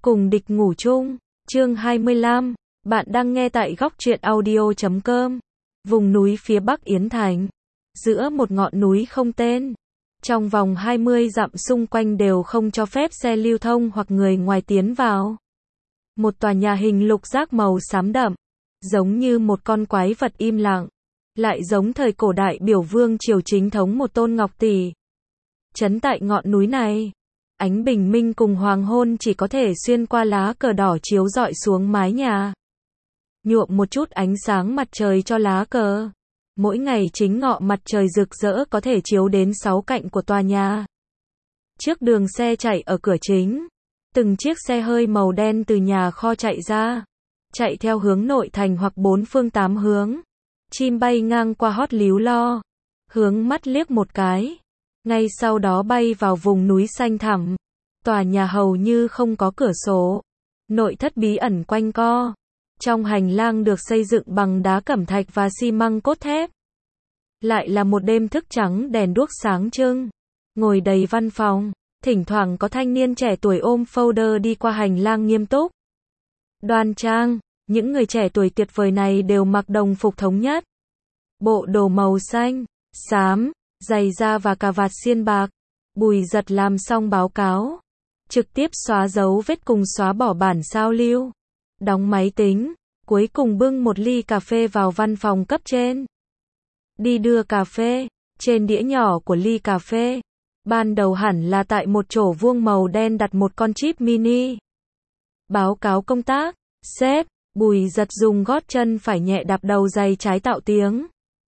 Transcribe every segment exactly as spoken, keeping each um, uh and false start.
Cùng địch ngủ chung, chương hai mươi lăm, bạn đang nghe tại góc truyện audio chấm com. Vùng núi phía bắc Yến Thành, giữa một ngọn núi không tên. Trong vòng hai mươi dặm xung quanh đều không cho phép xe lưu thông hoặc người ngoài tiến vào. Một tòa nhà hình lục giác màu xám đậm, giống như một con quái vật im lặng, lại giống thời cổ đại biểu vương triều chính thống một tôn ngọc tỷ. Trấn tại ngọn núi này, ánh bình minh cùng hoàng hôn chỉ có thể xuyên qua lá cờ đỏ chiếu rọi xuống mái nhà, nhuộm một chút ánh sáng mặt trời cho lá cờ. Mỗi ngày chính ngọ mặt trời rực rỡ có thể chiếu đến sáu cạnh của tòa nhà. Trước đường xe chạy ở cửa chính, từng chiếc xe hơi màu đen từ nhà kho chạy ra, chạy theo hướng nội thành hoặc bốn phương tám hướng. Chim bay ngang qua hót líu lo, hướng mắt liếc một cái, ngay sau đó bay vào vùng núi xanh thẳm. Tòa nhà hầu như không có cửa sổ, nội thất bí ẩn quanh co. Trong hành lang được xây dựng bằng đá cẩm thạch và xi măng cốt thép. Lại là một đêm thức trắng đèn đuốc sáng trưng, ngồi đầy văn phòng, thỉnh thoảng có thanh niên trẻ tuổi ôm folder đi qua hành lang nghiêm túc, đoan trang. Những người trẻ tuổi tuyệt vời này đều mặc đồng phục thống nhất, bộ đồ màu xanh, xám, giày da và cà vạt xiên bạc. Bùi Giật làm xong báo cáo, trực tiếp xóa dấu vết cùng xóa bỏ bản sao lưu, đóng máy tính, cuối cùng bưng một ly cà phê vào văn phòng cấp trên. Đi đưa cà phê, trên đĩa nhỏ của ly cà phê, ban đầu hẳn là tại một chỗ vuông màu đen đặt một con chip mini. Báo cáo công tác, sếp. Bùi Giật dùng gót chân phải nhẹ đạp đầu giày trái tạo tiếng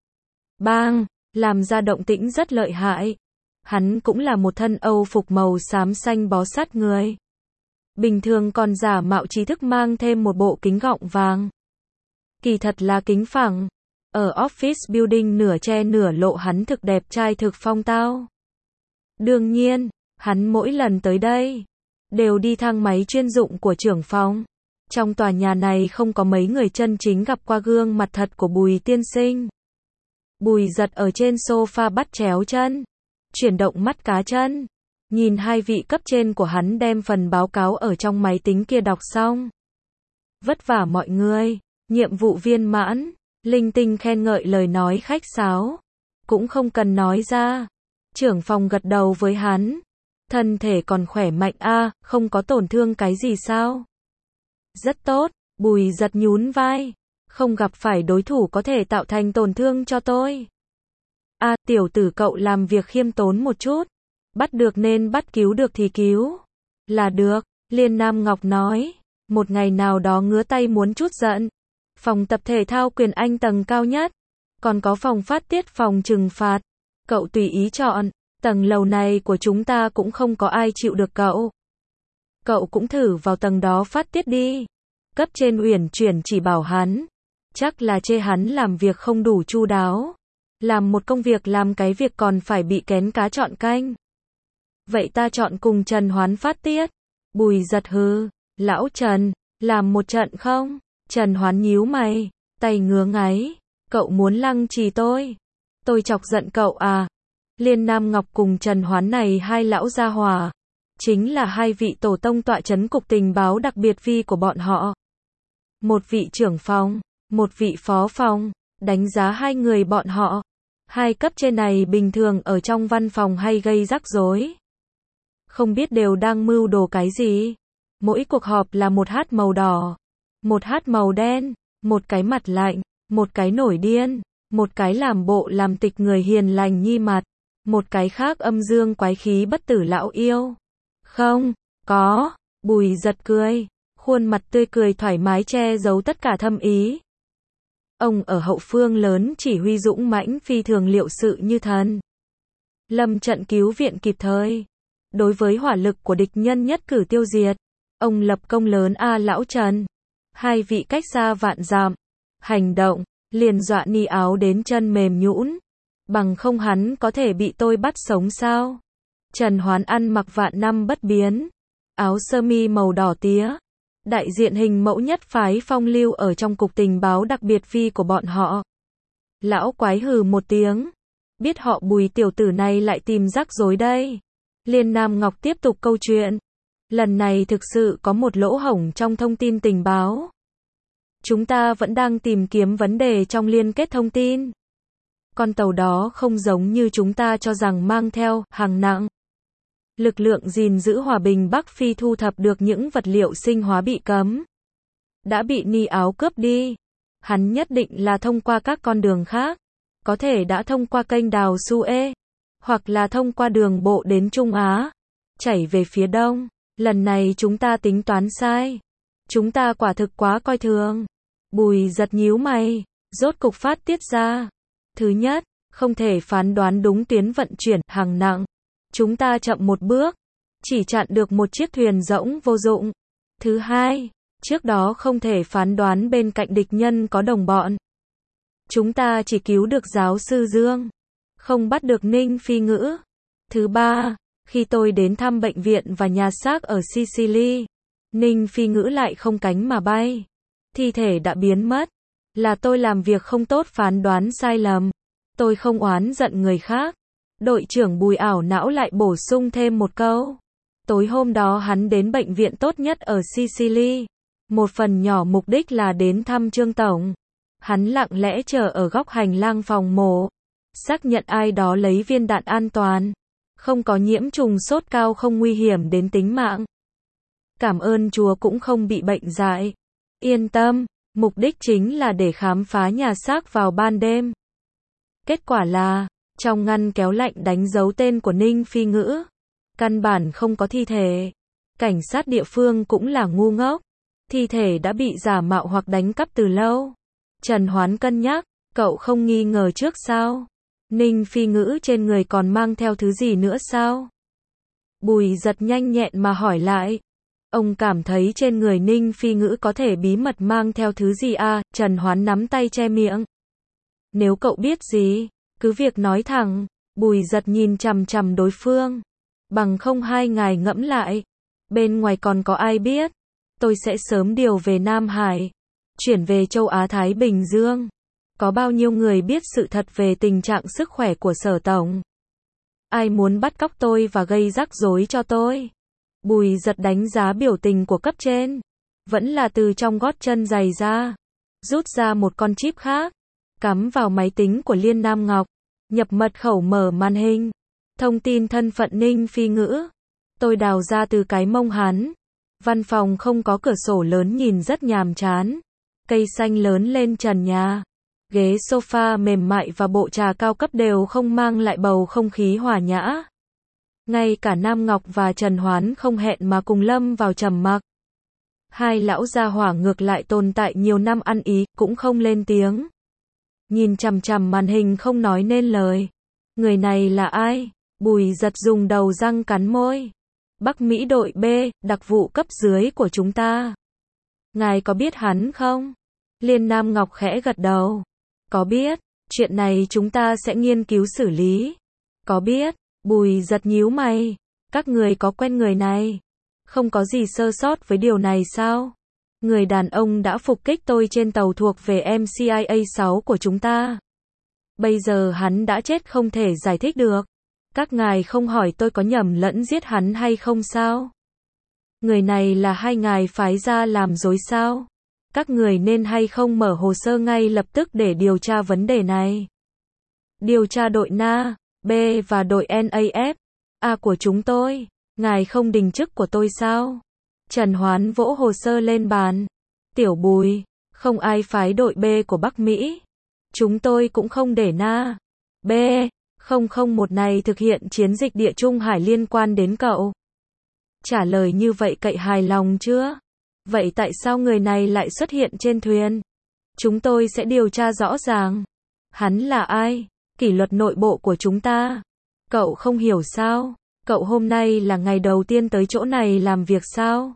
bang, làm ra động tĩnh rất lợi hại. Hắn cũng là một thân Âu phục màu xám xanh bó sát người. Bình thường còn giả mạo trí thức mang thêm một bộ kính gọng vàng. Kỳ thật là kính phẳng. Ở office building nửa che nửa lộ hắn thực đẹp trai thực phong tao. Đương nhiên, hắn mỗi lần tới đây, đều đi thang máy chuyên dụng của trưởng phòng. Trong tòa nhà này không có mấy người chân chính gặp qua gương mặt thật của Bùi tiên sinh. Bùi Giật ở trên sofa bắt chéo chân, chuyển động mắt cá chân, nhìn hai vị cấp trên của hắn đem phần báo cáo ở trong máy tính kia đọc xong. Vất vả mọi người, nhiệm vụ viên mãn, linh tinh khen ngợi lời nói khách sáo, cũng không cần nói ra. Trưởng phòng gật đầu với hắn, thân thể còn khỏe mạnh a, à, không có tổn thương cái gì sao? Rất tốt, Bùi Giật nhún vai, không gặp phải đối thủ có thể tạo thành tổn thương cho tôi. A, à, tiểu tử cậu làm việc khiêm tốn một chút, bắt được nên bắt, cứu được thì cứu. Là được, Liên Nam Ngọc nói, một ngày nào đó ngứa tay muốn chút giận. Phòng tập thể thao quyền Anh tầng cao nhất, còn có phòng phát tiết phòng trừng phạt. Cậu tùy ý chọn, tầng lầu này của chúng ta cũng không có ai chịu được cậu. Cậu cũng thử vào tầng đó phát tiết đi. Cấp trên uyển chuyển chỉ bảo hắn, chắc là chê hắn làm việc không đủ chu đáo. Làm một công việc làm cái việc còn phải bị kén cá chọn canh. Vậy ta chọn cùng Trần Hoán phát tiết. Bùi Giật hừ, lão Trần, làm một trận không? Trần Hoán nhíu mày, tay ngứa ngáy, cậu muốn lăng trì tôi. Tôi chọc giận cậu à? Liên Nam Ngọc cùng Trần Hoán này hai lão gia hỏa, chính là hai vị tổ tông tọa trấn cục tình báo đặc biệt vi của bọn họ. Một vị trưởng phòng, một vị phó phòng, đánh giá hai người bọn họ. Hai cấp trên này bình thường ở trong văn phòng hay gây rắc rối. Không biết đều đang mưu đồ cái gì. Mỗi cuộc họp là một hát màu đỏ, một hát màu đen, một cái mặt lạnh, một cái nổi điên, một cái làm bộ làm tịch người hiền lành nhi mặt, một cái khác âm dương quái khí bất tử lão yêu. Không, có, Bùi Giật cười, khuôn mặt tươi cười thoải mái che giấu tất cả thâm ý. Ông ở hậu phương lớn chỉ huy dũng mãnh phi thường liệu sự như thần. Lâm trận cứu viện kịp thời. Đối với hỏa lực của địch nhân nhất cử tiêu diệt. Ông lập công lớn a à, lão Trần. Hai vị cách xa vạn dặm. Hành động, liền dọa ni áo đến chân mềm nhũn. Bằng không hắn có thể bị tôi bắt sống sao? Trần Hoán ăn mặc vạn năm bất biến, áo sơ mi màu đỏ tía, đại diện hình mẫu nhất phái phong lưu ở trong cục tình báo đặc biệt vi của bọn họ. Lão quái hừ một tiếng, biết họ Bùi tiểu tử này lại tìm rắc rối đây. Liên Nam Ngọc tiếp tục câu chuyện. Lần này thực sự có một lỗ hổng trong thông tin tình báo. Chúng ta vẫn đang tìm kiếm vấn đề trong liên kết thông tin. Con tàu đó không giống như chúng ta cho rằng mang theo hàng nặng. Lực lượng gìn giữ hòa bình Bắc Phi thu thập được những vật liệu sinh hóa bị cấm. Đã bị Ni Áo cướp đi. Hắn nhất định là thông qua các con đường khác. Có thể đã thông qua kênh đào Suez. Hoặc là thông qua đường bộ đến Trung Á. Chảy về phía đông. Lần này chúng ta tính toán sai. Chúng ta quả thực quá coi thường. Bùi Giật nhíu mày. Rốt cục phát tiết ra. Thứ nhất, không thể phán đoán đúng tuyến vận chuyển hàng nặng. Chúng ta chậm một bước. Chỉ chặn được một chiếc thuyền rỗng vô dụng. Thứ hai, trước đó không thể phán đoán bên cạnh địch nhân có đồng bọn. Chúng ta chỉ cứu được giáo sư Dương. Không bắt được Ninh Phi Ngữ. Thứ ba, khi tôi đến thăm bệnh viện và nhà xác ở Sicily, Ninh Phi Ngữ lại không cánh mà bay. Thi thể đã biến mất. Là tôi làm việc không tốt, phán đoán sai lầm. Tôi không oán giận người khác. Đội trưởng Bùi ảo não lại bổ sung thêm một câu. Tối hôm đó hắn đến bệnh viện tốt nhất ở Sicily. Một phần nhỏ mục đích là đến thăm Trương Tổng. Hắn lặng lẽ chờ ở góc hành lang phòng mổ. Xác nhận ai đó lấy viên đạn an toàn. Không có nhiễm trùng, sốt cao, không nguy hiểm đến tính mạng. Cảm ơn Chúa cũng không bị bệnh dại. Yên tâm, mục đích chính là để khám phá nhà xác vào ban đêm. Kết quả là, trong ngăn kéo lạnh đánh dấu tên của Ninh Phi Ngữ. Căn bản không có thi thể. Cảnh sát địa phương cũng là ngu ngốc. Thi thể đã bị giả mạo hoặc đánh cắp từ lâu. Trần Hoán cân nhắc, cậu không nghi ngờ trước sao? Ninh Phi Ngữ trên người còn mang theo thứ gì nữa sao? Bùi Giật nhanh nhẹn mà hỏi lại. Ông cảm thấy trên người Ninh Phi Ngữ có thể bí mật mang theo thứ gì à? Trần Hoán nắm tay che miệng. Nếu cậu biết gì, cứ việc nói thẳng. Bùi Giật nhìn chằm chằm đối phương. Bằng không hai ngài ngẫm lại. Bên ngoài còn có ai biết? Tôi sẽ sớm điều về Nam Hải. Chuyển về châu Á Thái Bình Dương. Có bao nhiêu người biết sự thật về tình trạng sức khỏe của Sở Tổng? Ai muốn bắt cóc tôi và gây rắc rối cho tôi? Bùi Giật đánh giá biểu tình của cấp trên. Vẫn là từ trong gót chân giày ra. Rút ra một con chip khác. Cắm vào máy tính của Liên Nam Ngọc. Nhập mật khẩu, mở màn hình. Thông tin thân phận Ninh Phi Ngữ. Tôi đào ra từ cái mông hắn. Văn phòng không có cửa sổ lớn, nhìn rất nhàm chán. Cây xanh lớn lên trần nhà. Ghế sofa mềm mại và bộ trà cao cấp đều không mang lại bầu không khí hòa nhã. Ngay cả Nam Ngọc và Trần Hoán không hẹn mà cùng lâm vào trầm mặc. Hai lão gia hỏa ngược lại tồn tại nhiều năm ăn ý, cũng không lên tiếng. Nhìn chằm chằm màn hình không nói nên lời. Người này là ai? Bùi Giật dùng đầu răng cắn môi. Bắc Mỹ đội B, đặc vụ cấp dưới của chúng ta. Ngài có biết hắn không? Liên Nam Ngọc khẽ gật đầu. Có biết, chuyện này chúng ta sẽ nghiên cứu xử lý. Có biết, Bùi Giật nhíu mày. Các người có quen người này? Không có gì sơ sót với điều này sao? Người đàn ông đã phục kích tôi trên tàu thuộc về em xê i a sáu của chúng ta. Bây giờ hắn đã chết, không thể giải thích được. Các ngài không hỏi tôi có nhầm lẫn giết hắn hay không sao? Người này là hai ngài phái ra làm dối sao? Các người nên hay không mở hồ sơ ngay lập tức để điều tra vấn đề này. Điều tra đội N A, B và đội N A F, A của chúng tôi. Ngài không đình chức của tôi sao? Trần Hoán vỗ hồ sơ lên bàn. Tiểu Bùi, không ai phái đội B của Bắc Mỹ. Chúng tôi cũng không để N A, B, không không một này thực hiện chiến dịch Địa Trung Hải liên quan đến cậu. Trả lời như vậy cậy hài lòng chưa? Vậy tại sao người này lại xuất hiện trên thuyền? Chúng tôi sẽ điều tra rõ ràng. Hắn là ai? Kỷ luật nội bộ của chúng ta. Cậu không hiểu sao? Cậu hôm nay là ngày đầu tiên tới chỗ này làm việc sao?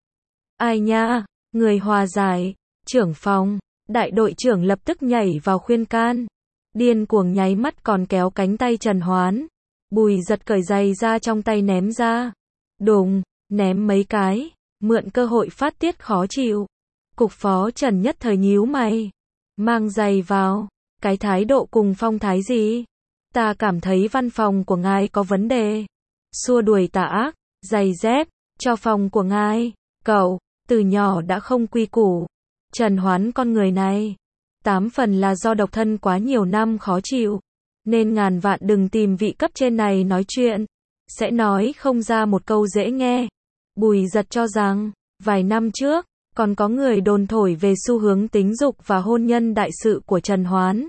Ai nha? Người hòa giải, trưởng phòng, đại đội trưởng lập tức nhảy vào khuyên can. Điên cuồng nháy mắt còn kéo cánh tay Trần Hoán. Bùi Giật cởi giày ra trong tay ném ra. Đùng, ném mấy cái, mượn cơ hội phát tiết khó chịu. Cục phó Trần nhất thời nhíu mày. Mang giày vào, cái thái độ cùng phong thái gì? Ta cảm thấy văn phòng của ngài có vấn đề. Xua đuổi tà ác, giày dép, Cho phòng của ngài. Cậu, từ nhỏ đã không quy củ. Trần Hoán con người này. Tám phần là do độc thân quá nhiều năm khó chịu. Nên ngàn vạn đừng tìm vị cấp trên này nói chuyện. Sẽ nói không ra một câu dễ nghe. Bùi Giật cho rằng, vài năm trước, còn có người đồn thổi về xu hướng tính dục và hôn nhân đại sự của Trần Hoán.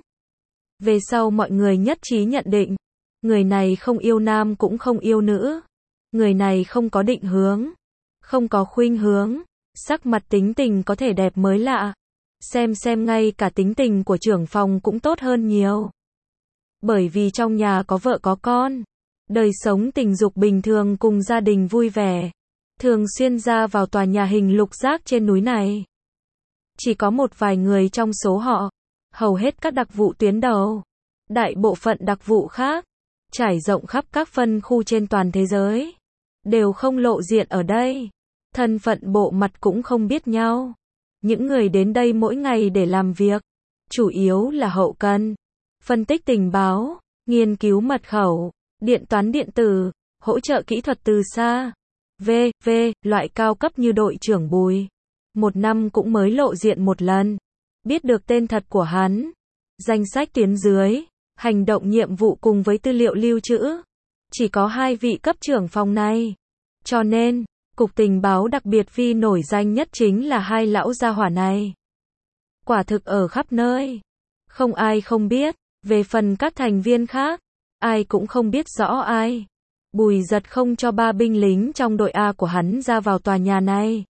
Về sau mọi người nhất trí nhận định, người này không yêu nam cũng không yêu nữ. Người này không có định hướng, không có khuynh hướng, sắc mặt tính tình có thể đẹp mới lạ. Xem xem ngay cả tính tình của trưởng phòng cũng tốt hơn nhiều. Bởi vì trong nhà có vợ có con, đời sống tình dục bình thường cùng gia đình vui vẻ, thường xuyên ra vào tòa nhà hình lục giác trên núi này. Chỉ có một vài người trong số họ, hầu hết các đặc vụ tuyến đầu, đại bộ phận đặc vụ khác, trải rộng khắp các phân khu trên toàn thế giới, đều không lộ diện ở đây. Thân phận bộ mặt cũng không biết nhau. Những người đến đây mỗi ngày để làm việc, chủ yếu là hậu cần, phân tích tình báo, nghiên cứu mật khẩu, điện toán điện tử, hỗ trợ kỹ thuật từ xa. vê vê, loại cao cấp như đội trưởng Bùi. Một năm cũng mới lộ diện một lần. Biết được tên thật của hắn, danh sách tuyến dưới, hành động nhiệm vụ cùng với tư liệu lưu trữ. Chỉ có hai vị cấp trưởng phòng này. Cho nên, Cục Tình báo đặc biệt phi nổi danh nhất chính là hai lão gia hỏa này. Quả thực ở khắp nơi. Không ai không biết. Về phần các thành viên khác, ai cũng không biết rõ ai. Bùi Giật không cho ba binh lính trong đội A của hắn ra vào tòa nhà này.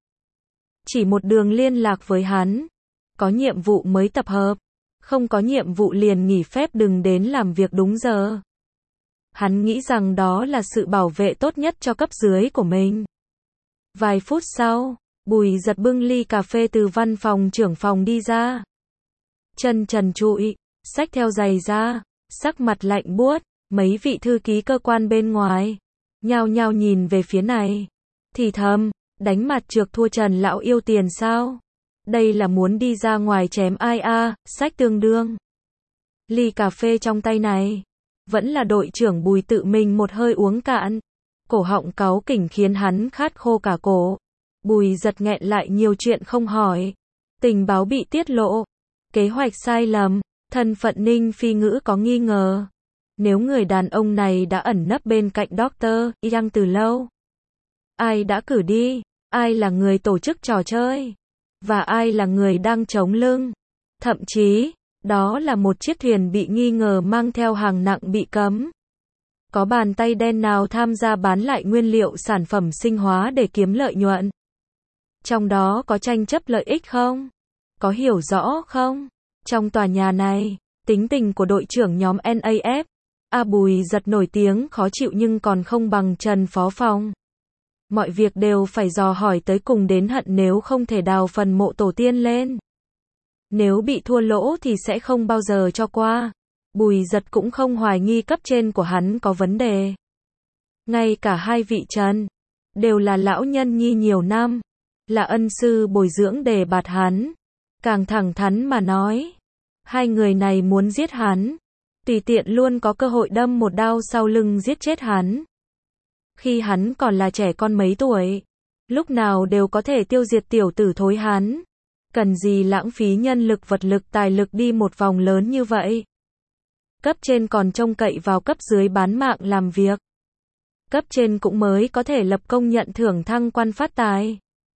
Chỉ một đường liên lạc với hắn. Có nhiệm vụ mới tập hợp. Không có nhiệm vụ liền nghỉ phép đừng đến làm việc đúng giờ. Hắn nghĩ rằng đó là sự bảo vệ tốt nhất cho cấp dưới của mình. Vài phút sau, Bùi Giật bưng ly cà phê từ văn phòng trưởng phòng đi ra. Chân trần trụi, xách theo giày ra, sắc mặt lạnh buốt, mấy vị thư ký cơ quan bên ngoài nhao nhao nhìn về phía này, thì thầm, đánh mặt trược thua Trần lão yêu tiền sao? Đây là muốn đi ra ngoài chém ai a, à, xách tương đương. Ly cà phê trong tay này, vẫn là đội trưởng Bùi tự mình một hơi uống cạn. Cổ họng cáu kỉnh khiến hắn khát khô cả cổ. Bùi Giật nghẹn lại nhiều chuyện không hỏi. Tình báo bị tiết lộ. Kế hoạch sai lầm. Thân phận Ninh Phi Ngữ có nghi ngờ. Nếu người đàn ông này đã ẩn nấp bên cạnh Doctor Yang từ lâu. Ai đã cử đi? Ai là người tổ chức trò chơi? Và ai là người đang chống lưng? Thậm chí, đó là một chiếc thuyền bị nghi ngờ mang theo hàng nặng bị cấm. Có bàn tay đen nào tham gia bán lại nguyên liệu sản phẩm sinh hóa để kiếm lợi nhuận? Trong đó có tranh chấp lợi ích không? Có hiểu rõ không? Trong tòa nhà này, tính tình của đội trưởng nhóm en a ép, A Bùi Giật nổi tiếng khó chịu nhưng còn không bằng Trần phó phòng. Mọi việc đều phải dò hỏi tới cùng đến hận nếu không thể đào phần mộ tổ tiên lên. Nếu bị thua lỗ thì sẽ không bao giờ cho qua. Bùi Giật cũng không hoài nghi cấp trên của hắn có vấn đề. Ngay cả hai vị Trần, đều là lão nhân nhi nhiều năm, là ân sư bồi dưỡng đề bạt hắn. Càng thẳng thắn mà nói, hai người này muốn giết hắn, tùy tiện luôn có cơ hội đâm một đao sau lưng giết chết hắn. Khi hắn còn là trẻ con mấy tuổi, lúc nào đều có thể tiêu diệt tiểu tử thối hắn. Cần gì lãng phí nhân lực vật lực tài lực đi một vòng lớn như vậy. Cấp trên còn trông cậy vào cấp dưới bán mạng làm việc. Cấp trên cũng mới có thể lập công nhận thưởng thăng quan phát tài.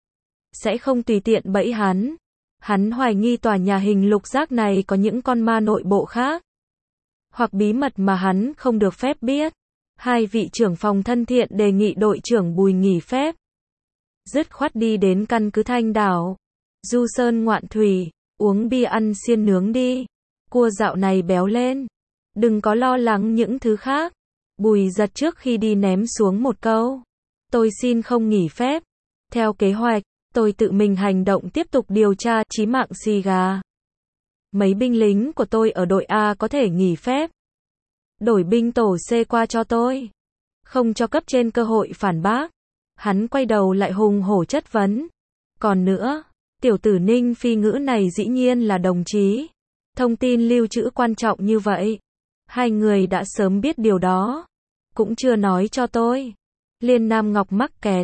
Sẽ không tùy tiện bẫy hắn. Hắn hoài nghi tòa nhà hình lục giác này có những con ma nội bộ khác. Hoặc bí mật mà hắn không được phép biết. Hai vị trưởng phòng thân thiện đề nghị đội trưởng Bùi nghỉ phép. Dứt khoát đi đến căn cứ Thanh Đảo. Du sơn ngoạn thủy, uống bia ăn xiên nướng đi. Cua dạo này béo lên. Đừng có lo lắng những thứ khác. Bùi Giật trước khi đi ném xuống một câu. Tôi xin không nghỉ phép. Theo kế hoạch, tôi tự mình hành động tiếp tục điều tra chí mạng xì gà. Mấy binh lính của tôi ở đội A có thể nghỉ phép. Đổi binh tổ C qua cho tôi. Không cho cấp trên cơ hội phản bác. Hắn quay đầu lại hùng hổ chất vấn. Còn nữa, tiểu tử Ninh Phi Ngữ này dĩ nhiên là đồng chí. Thông tin lưu trữ quan trọng như vậy. Hai người đã sớm biết điều đó. Cũng chưa nói cho tôi. Liên Nam Ngọc mắc kẹt.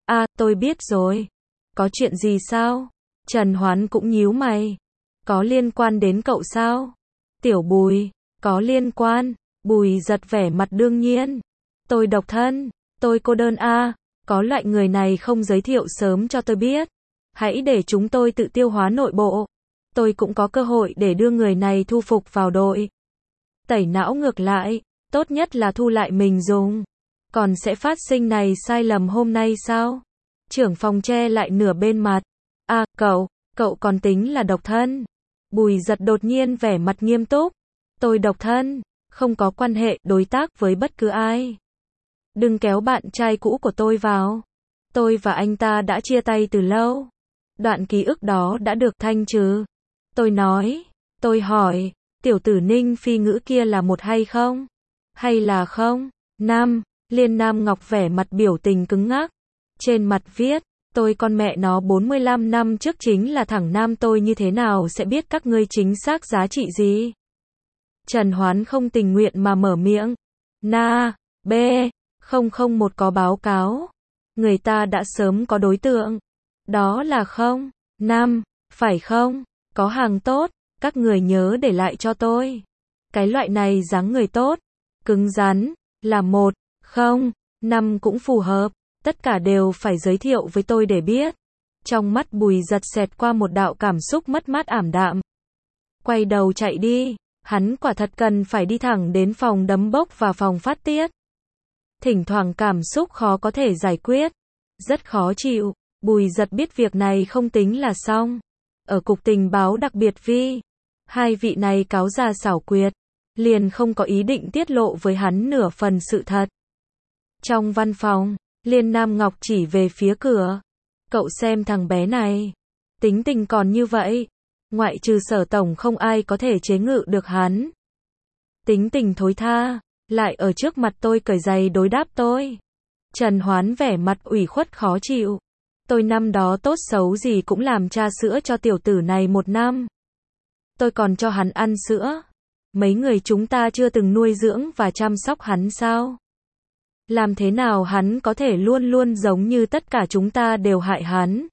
À, tôi biết rồi. Có chuyện gì sao? Trần Hoán cũng nhíu mày. Có liên quan đến cậu sao? Tiểu Bùi, có liên quan. Bùi giật vẻ mặt đương nhiên. Tôi độc thân, tôi cô đơn a, có loại người này không giới thiệu sớm cho tôi biết. Hãy để chúng tôi tự tiêu hóa nội bộ. Tôi cũng có cơ hội để đưa người này thu phục vào đội. Tẩy não ngược lại, tốt nhất là thu lại mình dùng. Còn sẽ phát sinh này sai lầm hôm nay sao? Trưởng phòng che lại nửa bên mặt. À, cậu, cậu còn tính là độc thân. Bùi giật đột nhiên vẻ mặt nghiêm túc. Tôi độc thân, không có quan hệ đối tác với bất cứ ai. Đừng kéo bạn trai cũ của tôi vào. Tôi và anh ta đã chia tay từ lâu. Đoạn ký ức đó đã được thanh trừ. Tôi nói, tôi hỏi, tiểu tử Ninh Phi Ngữ kia là một hay không? Hay là không? Nam, Liên Nam Ngọc vẻ mặt biểu tình cứng ngắc. Trên mặt viết, tôi con mẹ nó bốn mươi lăm năm trước chính là thằng Nam tôi như thế nào sẽ biết các ngươi chính xác giá trị gì? Trần Hoán không tình nguyện mà mở miệng. Na, B, không không một có báo cáo. Người ta đã sớm có đối tượng. Đó là không, Nam, phải không? Có hàng tốt, các người nhớ để lại cho tôi. Cái loại này dáng người tốt, cứng rắn, là một, không, năm cũng phù hợp. Tất cả đều phải giới thiệu với tôi để biết. Trong mắt Bùi giật xẹt qua một đạo cảm xúc mất mát ảm đạm. Quay đầu chạy đi, hắn quả thật cần phải đi thẳng đến phòng đấm bốc và phòng phát tiết. Thỉnh thoảng cảm xúc khó có thể giải quyết. Rất khó chịu, Bùi giật biết việc này không tính là xong. Ở cục tình báo đặc biệt Vi, hai vị này cáo ra xảo quyệt, liền không có ý định tiết lộ với hắn nửa phần sự thật. Trong văn phòng, Liên Nam Ngọc chỉ về phía cửa. Cậu xem thằng bé này, tính tình còn như vậy, ngoại trừ Sở tổng không ai có thể chế ngự được hắn. Tính tình thối tha, lại ở trước mặt tôi cởi giày đối đáp tôi. Trần Hoán vẻ mặt ủy khuất khó chịu. Tôi năm đó tốt xấu gì cũng làm cha sữa cho tiểu tử này một năm. Tôi còn cho hắn ăn sữa. Mấy người chúng ta chưa từng nuôi dưỡng và chăm sóc hắn sao? Làm thế nào hắn có thể luôn luôn giống như tất cả chúng ta đều hại hắn?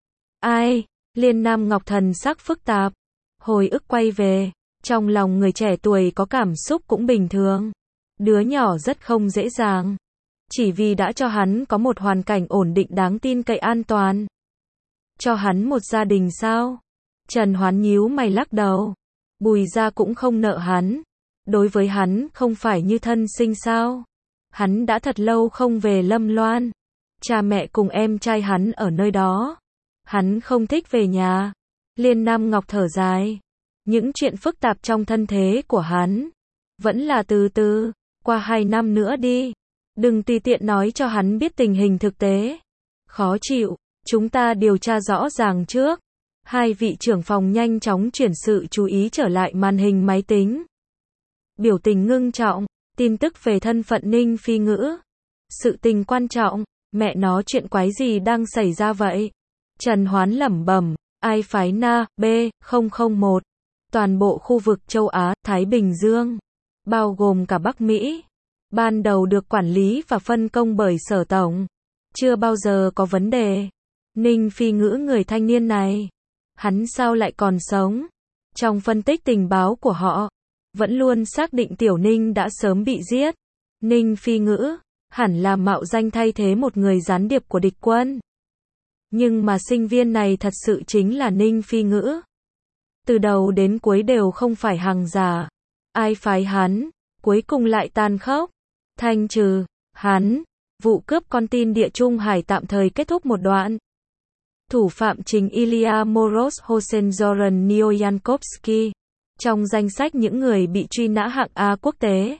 Ai? Liên Nam Ngọc thần sắc phức tạp. Hồi ức quay về. Trong lòng người trẻ tuổi có cảm xúc cũng bình thường. Đứa nhỏ rất không dễ dàng. Chỉ vì đã cho hắn có một hoàn cảnh ổn định đáng tin cậy an toàn. Cho hắn một gia đình sao? Trần Hoán nhíu mày lắc đầu. Bùi gia cũng không nợ hắn. Đối với hắn không phải như thân sinh sao? Hắn đã thật lâu không về Lâm Loan. Cha mẹ cùng em trai hắn ở nơi đó. Hắn không thích về nhà. Liên Nam Ngọc thở dài. Những chuyện phức tạp trong thân thế của hắn. Vẫn là từ từ. Qua hai năm nữa đi. Đừng tùy tiện nói cho hắn biết tình hình thực tế. Khó chịu. Chúng ta điều tra rõ ràng trước. Hai vị trưởng phòng nhanh chóng chuyển sự chú ý trở lại màn hình máy tính. Biểu tình ngưng trọng. Tin tức về thân phận Ninh Phi Ngữ. Sự tình quan trọng. Mẹ nó chuyện quái gì đang xảy ra vậy? Trần Hoán lẩm bẩm. Ai phái Na, B, không không một. Toàn bộ khu vực châu Á, Thái Bình Dương. Bao gồm cả Bắc Mỹ. Ban đầu được quản lý và phân công bởi Sở tổng. Chưa bao giờ có vấn đề. Ninh Phi Ngữ người thanh niên này. Hắn sao lại còn sống? Trong phân tích tình báo của họ, vẫn luôn xác định Tiểu Ninh đã sớm bị giết. Ninh Phi Ngữ, hẳn là mạo danh thay thế một người gián điệp của địch quân. Nhưng mà sinh viên này thật sự chính là Ninh Phi Ngữ. Từ đầu đến cuối đều không phải hàng giả. Ai phái hắn, cuối cùng lại tàn khốc. Thanh trừ, hắn, vụ cướp con tin Địa Trung Hải tạm thời kết thúc một đoạn. Thủ phạm chính Ilya Moros Hosenzoran Nioyankovsky. Trong danh sách những người bị truy nã hạng A quốc tế.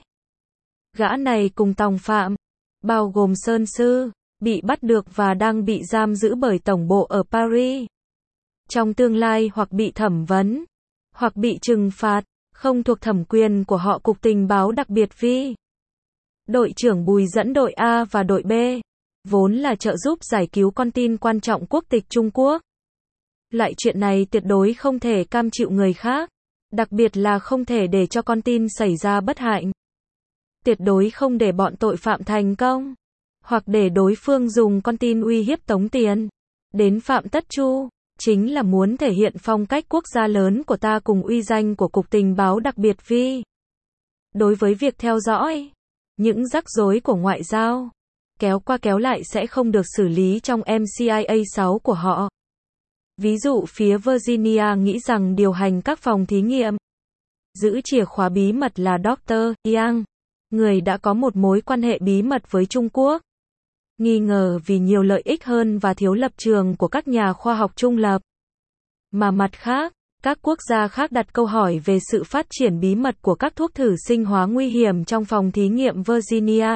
Gã này cùng tòng phạm, bao gồm Sơn Sư, bị bắt được và đang bị giam giữ bởi tổng bộ ở Paris. Trong tương lai hoặc bị thẩm vấn, hoặc bị trừng phạt, không thuộc thẩm quyền của họ Cục Tình báo đặc biệt Vi. Đội trưởng Bùi dẫn đội A và đội B, vốn là trợ giúp giải cứu con tin quan trọng quốc tịch Trung Quốc. Loại chuyện này tuyệt đối không thể cam chịu người khác, đặc biệt là không thể để cho con tin xảy ra bất hạnh. Tuyệt đối không để bọn tội phạm thành công. hoặc để đối phương dùng con tin uy hiếp tống tiền. Đến Phạm Tất Chu, chính là muốn thể hiện phong cách quốc gia lớn của ta cùng uy danh của Cục Tình báo đặc biệt vi. Đối với việc theo dõi những rắc rối của ngoại giao, kéo qua kéo lại sẽ không được xử lý trong em xê i a sáu của họ. Ví dụ phía Virginia nghĩ rằng điều hành các phòng thí nghiệm, giữ chìa khóa bí mật là Doctor Yang, người đã có một mối quan hệ bí mật với Trung Quốc. Nghi ngờ vì nhiều lợi ích hơn và thiếu lập trường của các nhà khoa học trung lập. Mà mặt khác, các quốc gia khác đặt câu hỏi về sự phát triển bí mật của các thuốc thử sinh hóa nguy hiểm trong phòng thí nghiệm Virginia.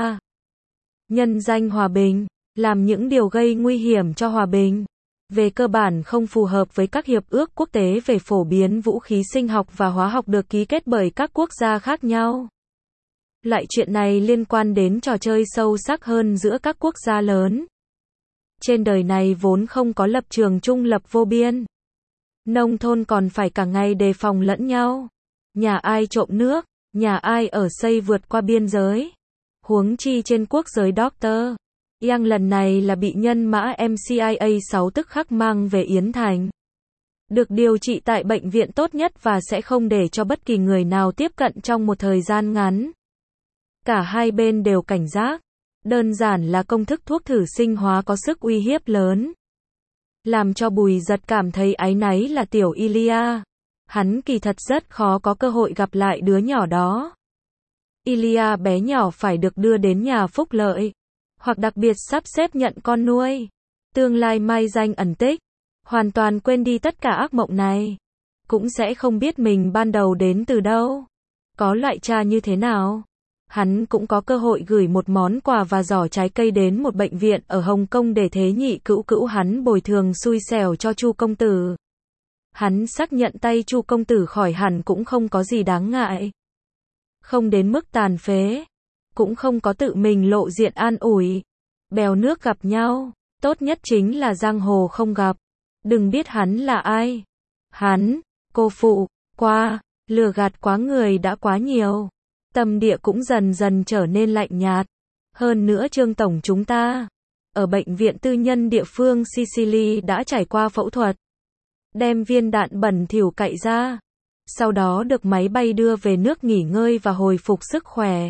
Nhân danh hòa bình, làm những điều gây nguy hiểm cho hòa bình, về cơ bản không phù hợp với các hiệp ước quốc tế về phổ biến vũ khí sinh học và hóa học được ký kết bởi các quốc gia khác nhau. Loại chuyện này liên quan đến trò chơi sâu sắc hơn giữa các quốc gia lớn. Trên đời này vốn không có lập trường trung lập vô biên. Nông thôn còn phải cả ngày đề phòng lẫn nhau. Nhà ai trộm nước, nhà ai ở xây vượt qua biên giới. Huống chi trên quốc giới Doctor Yang lần này là bị nhân mã em xê i a sáu tức khắc mang về Yến Thành. Được điều trị tại bệnh viện tốt nhất và sẽ không để cho bất kỳ người nào tiếp cận trong một thời gian ngắn. Cả hai bên đều cảnh giác. Đơn giản là công thức thuốc thử sinh hóa có sức uy hiếp lớn. Làm cho Bùi Giật cảm thấy áy náy là tiểu Ilya. Hắn kỳ thật rất khó có cơ hội gặp lại đứa nhỏ đó. Ilya bé nhỏ phải được đưa đến nhà phúc lợi, hoặc đặc biệt sắp xếp nhận con nuôi. Tương lai mai danh ẩn tích, hoàn toàn quên đi tất cả ác mộng này. Cũng sẽ không biết mình ban đầu đến từ đâu, có loại cha như thế nào. Hắn cũng có cơ hội gửi một món quà và giỏ trái cây đến một bệnh viện ở Hồng Kông để thế nhị cữu cữu hắn bồi thường xui xẻo cho Chu công tử. Hắn xác nhận tay Chu công tử khỏi hẳn cũng không có gì đáng ngại. Không đến mức tàn phế, cũng không có tự mình lộ diện an ủi. Bèo nước gặp nhau, tốt nhất chính là giang hồ không gặp. Đừng biết hắn là ai. Hắn, cô phụ, qua, lừa gạt quá người đã quá nhiều. Tâm địa cũng dần dần trở nên lạnh nhạt. Hơn nữa Trương Tổng chúng ta, ở bệnh viện tư nhân địa phương Sicily đã trải qua phẫu thuật. Đem viên đạn bẩn thỉu cạy ra. Sau đó được máy bay đưa về nước nghỉ ngơi và hồi phục sức khỏe.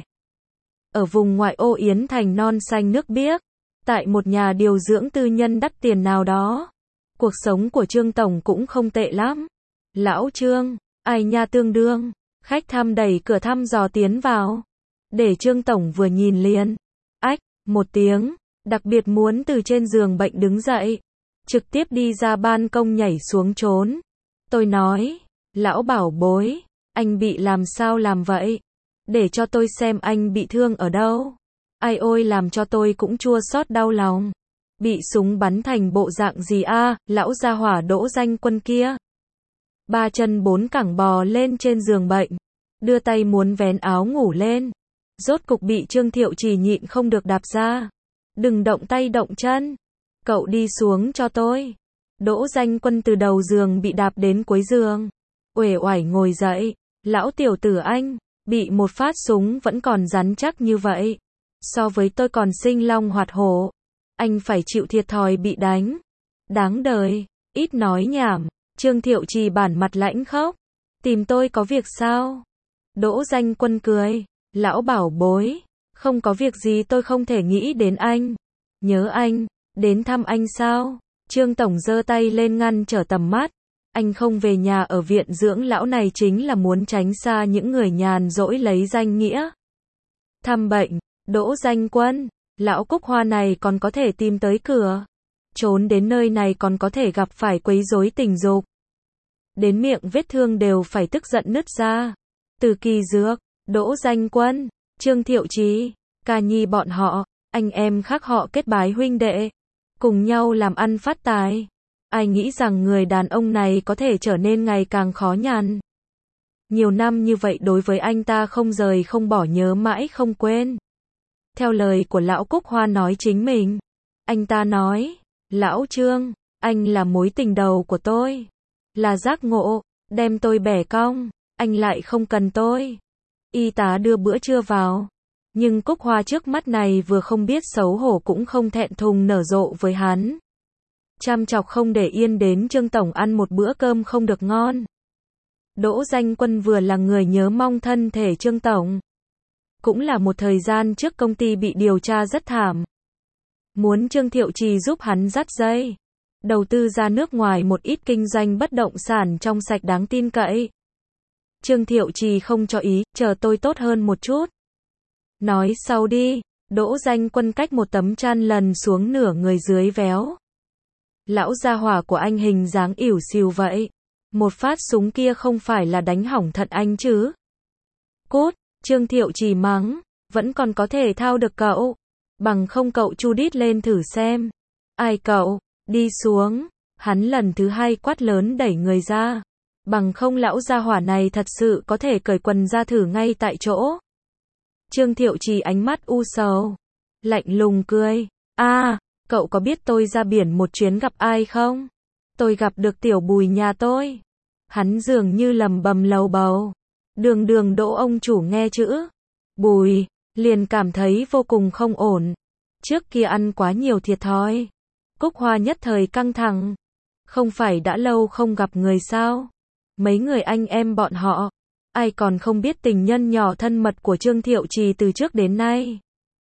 Ở vùng ngoại ô Yến Thành non xanh nước biếc, tại một nhà điều dưỡng tư nhân đắt tiền nào đó. Cuộc sống của Trương Tổng cũng không tệ lắm. Lão Trương, ai nha tương đương. Khách thăm đẩy cửa thăm dò tiến vào. Để Trương Tổng vừa nhìn liền. Ách, một tiếng, đặc biệt muốn từ trên giường bệnh đứng dậy. Trực tiếp đi ra ban công nhảy xuống trốn. Tôi nói, lão bảo bối, anh bị làm sao làm vậy? Để cho tôi xem anh bị thương ở đâu. Ai ôi làm cho tôi cũng chua xót đau lòng. Bị súng bắn thành bộ dạng gì a, lão gia hỏa Đỗ Danh Quân kia. Ba chân bốn cẳng bò lên trên giường bệnh, đưa tay muốn vén áo ngủ lên. Rốt cục bị Trương Thiệu Trì nhịn không được đạp ra. Đừng động tay động chân. Cậu đi xuống cho tôi. Đỗ Danh Quân từ đầu giường bị đạp đến cuối giường. Uể oải ngồi dậy. Lão tiểu tử anh, bị một phát súng vẫn còn rắn chắc như vậy. So với tôi còn sinh long hoạt hổ. Anh phải chịu thiệt thòi bị đánh. Đáng đời, ít nói nhảm. Trương Thiệu Trì bản mặt lãnh khốc. Tìm tôi có việc sao? Đỗ Danh Quân cười. Lão bảo bối, không có việc gì tôi không thể nghĩ đến anh. Nhớ anh, đến thăm anh sao? Trương Tổng giơ tay lên ngăn trở tầm mắt. Anh không về nhà ở viện dưỡng lão này chính là muốn tránh xa những người nhàn rỗi lấy danh nghĩa. Thăm bệnh, Đỗ Danh Quân, lão Cúc Hoa này còn có thể tìm tới cửa. Trốn đến nơi này còn có thể gặp phải quấy rối tình dục. Đến miệng vết thương đều phải tức giận nứt ra. Từ Kỳ Dược, Đỗ Danh Quân, Trương Thiệu Trì, Ca Nhi bọn họ, anh em khác họ kết bái huynh đệ. Cùng nhau làm ăn phát tài. Ai nghĩ rằng người đàn ông này có thể trở nên ngày càng khó nhằn. Nhiều năm như vậy đối với anh ta không rời không bỏ nhớ mãi không quên. Theo lời của lão Cúc Hoa nói chính mình. Anh ta nói, lão Trương, anh là mối tình đầu của tôi. Là giác ngộ, đem tôi bẻ cong, anh lại không cần tôi. Y tá đưa bữa trưa vào. Nhưng cúc hoa trước mắt này vừa không biết xấu hổ cũng không thẹn thùng nở rộ với hắn. Chăm chọc không để yên đến Trương Tổng ăn một bữa cơm không được ngon. Đỗ Danh Quân vừa là người nhớ mong thân thể Trương Tổng. Cũng là một thời gian trước công ty bị điều tra rất thảm. Muốn Trương Thiệu Trì giúp hắn dắt dây. Đầu tư ra nước ngoài một ít kinh doanh bất động sản trong sạch đáng tin cậy. Trương Thiệu Trì không cho ý, chờ tôi tốt hơn một chút. Nói sau đi, Đỗ Danh Quân cách một tấm chăn lần xuống nửa người dưới véo. Lão gia hỏa của anh hình dáng ỉu xìu vậy. Một phát súng kia không phải là đánh hỏng thận anh chứ. Cút, Trương Thiệu Trì mắng, vẫn còn có thể thao được cậu. Bằng không cậu chu đít lên thử xem. Ai cậu, đi xuống. Hắn lần thứ hai quát lớn đẩy người ra. Bằng không lão gia hỏa này thật sự có thể cởi quần ra thử ngay tại chỗ. Trương Thiệu Trì ánh mắt u sầu. Lạnh lùng cười. a à, cậu có biết tôi ra biển một chuyến gặp ai không? Tôi gặp được tiểu Bùi nhà tôi. Hắn dường như lầm bầm lầu bầu. Đường đường Đỗ ông chủ nghe chữ Bùi, liền cảm thấy vô cùng không ổn. Trước kia ăn quá nhiều thiệt thòi. Cúc Hoa nhất thời căng thẳng. Không phải đã lâu không gặp người sao? Mấy người anh em bọn họ, ai còn không biết tình nhân nhỏ thân mật của Trương Thiệu Trì từ trước đến nay.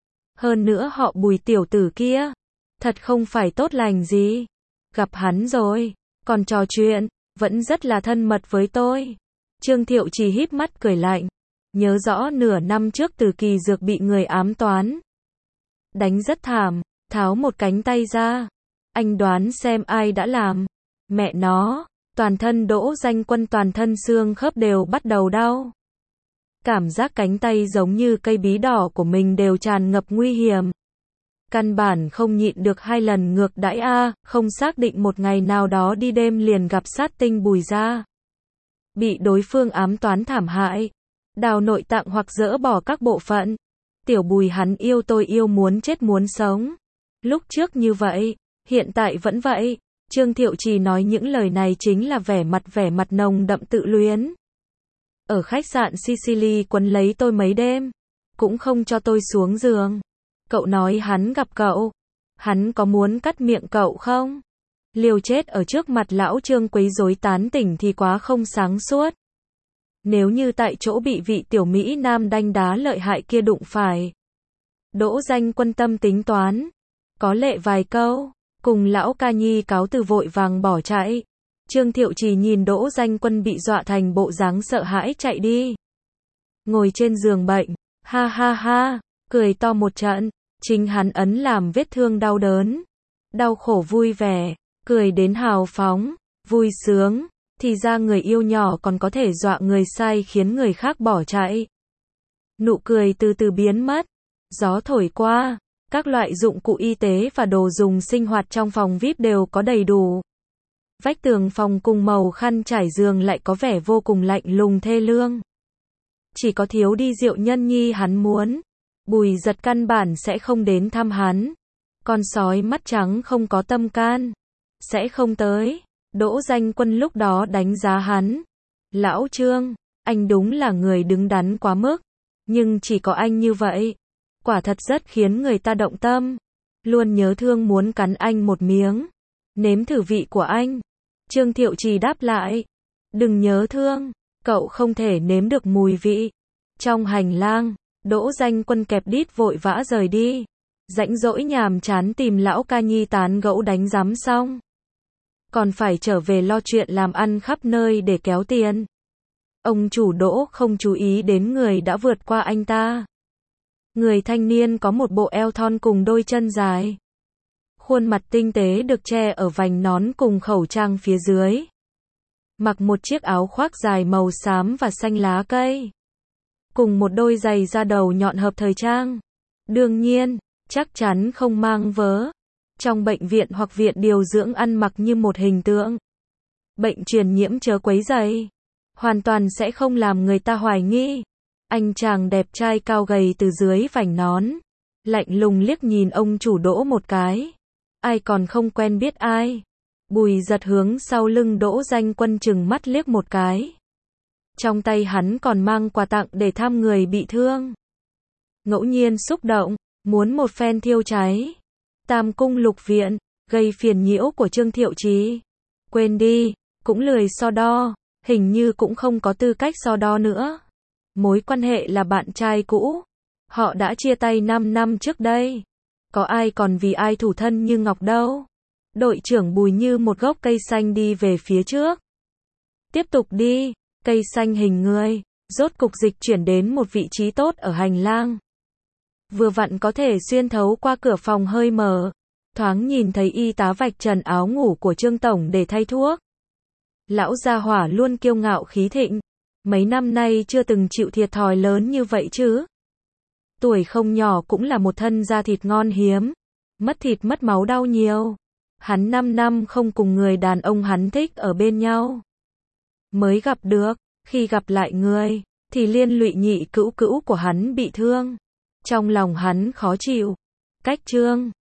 Hơn nữa họ Bùi tiểu tử kia, thật không phải tốt lành gì. Gặp hắn rồi, còn trò chuyện, vẫn rất là thân mật với tôi. Trương Thiệu Trì híp mắt cười lạnh. Nhớ rõ nửa năm trước Từ Kỳ Dược bị người ám toán. Đánh rất thảm, tháo một cánh tay ra. Anh đoán xem ai đã làm. Mẹ nó, toàn thân Đỗ Danh Quân toàn thân xương khớp đều bắt đầu đau. Cảm giác cánh tay giống như cây bí đỏ của mình đều tràn ngập nguy hiểm. Căn bản không nhịn được hai lần ngược đãi a, không xác định một ngày nào đó đi đêm liền gặp sát tinh Bùi ra. Bị đối phương ám toán thảm hại, đào nội tạng hoặc dỡ bỏ các bộ phận. Tiểu Bùi hắn yêu tôi yêu muốn chết muốn sống. Lúc trước như vậy, hiện tại vẫn vậy. Trương Thiệu Trì nói những lời này chính là vẻ mặt vẻ mặt nồng đậm tự luyến. Ở khách sạn Sicily quấn lấy tôi mấy đêm, cũng không cho tôi xuống giường. Cậu nói hắn gặp cậu, hắn có muốn cắt miệng cậu không? Liều chết ở trước mặt lão Trương quấy rối tán tỉnh thì quá không sáng suốt. Nếu như tại chỗ bị vị tiểu Mỹ Nam đanh đá lợi hại kia đụng phải. Đỗ Danh Quân tâm tính toán, có lệ vài câu, cùng lão ca nhi cáo từ vội vàng bỏ chạy. Trương Thiệu Trì nhìn Đỗ Danh Quân bị dọa thành bộ dáng sợ hãi chạy đi. Ngồi trên giường bệnh, ha ha ha, cười to một trận, chính hắn ấn làm vết thương đau đớn, đau khổ vui vẻ, cười đến hào phóng, vui sướng, thì ra người yêu nhỏ còn có thể dọa người sai khiến người khác bỏ chạy. Nụ cười từ từ biến mất, gió thổi qua, các loại dụng cụ y tế và đồ dùng sinh hoạt trong phòng vi ai pi đều có đầy đủ. Vách tường phòng cùng màu khăn trải giường lại có vẻ vô cùng lạnh lùng thê lương. Chỉ có thiếu đi Diệu Nhân Nhi hắn muốn. Bùi Giật căn bản sẽ không đến thăm hắn. Con sói mắt trắng không có tâm can, sẽ không tới. Đỗ Danh Quân lúc đó đánh giá hắn. Lão Trương, anh đúng là người đứng đắn quá mức. Nhưng chỉ có anh như vậy, quả thật rất khiến người ta động tâm. Luôn nhớ thương muốn cắn anh một miếng, nếm thử vị của anh. Trương Thiệu Trì đáp lại. Đừng nhớ thương, cậu không thể nếm được mùi vị. Trong hành lang, Đỗ Danh Quân kẹp đít vội vã rời đi. Rãnh rỗi nhàm chán tìm lão ca nhi tán gẫu đánh giám xong, còn phải trở về lo chuyện làm ăn khắp nơi để kéo tiền. Ông chủ Đỗ không chú ý đến người đã vượt qua anh ta. Người thanh niên có một bộ eo thon cùng đôi chân dài. Khuôn mặt tinh tế được che ở vành nón cùng khẩu trang phía dưới. Mặc một chiếc áo khoác dài màu xám và xanh lá cây. Cùng một đôi giày da đầu nhọn hợp thời trang. Đương nhiên, chắc chắn không mang vớ. Trong bệnh viện hoặc viện điều dưỡng ăn mặc như một hình tượng. Bệnh truyền nhiễm chớ quấy rầy. Hoàn toàn sẽ không làm người ta hoài nghi. Anh chàng đẹp trai cao gầy từ dưới vành nón. Lạnh lùng liếc nhìn ông chủ Đỗ một cái. Ai còn không quen biết ai. Bùi Giật hướng sau lưng Đỗ Danh Quân chừng mắt liếc một cái. Trong tay hắn còn mang quà tặng để thăm người bị thương. ngẫu nhiên xúc động, muốn một phen thiêu cháy. Tam cung lục viện, gây phiền nhiễu của Trương Thiệu Chí. Quên đi, cũng lười so đo, hình như cũng không có tư cách so đo nữa. Mối quan hệ là bạn trai cũ. Họ đã chia tay năm năm trước đây. Có ai còn vì ai thủ thân như ngọc đâu. Đội trưởng Bùi như một gốc cây xanh đi về phía trước. Tiếp tục đi, cây xanh hình người, rốt cục dịch chuyển đến một vị trí tốt ở hành lang. Vừa vặn có thể xuyên thấu qua cửa phòng hơi mở, thoáng nhìn thấy y tá vạch trần áo ngủ của Trương Tổng để thay thuốc. Lão gia hỏa luôn kiêu ngạo khí thịnh, mấy năm nay chưa từng chịu thiệt thòi lớn như vậy chứ. Tuổi không nhỏ cũng là một thân da thịt ngon hiếm, mất thịt mất máu đau nhiều. Hắn năm năm không cùng người đàn ông hắn thích ở bên nhau. Mới gặp được, khi gặp lại người, thì liên lụy nhị cữu cữu của hắn bị thương. Trong lòng hắn khó chịu. Cách Trương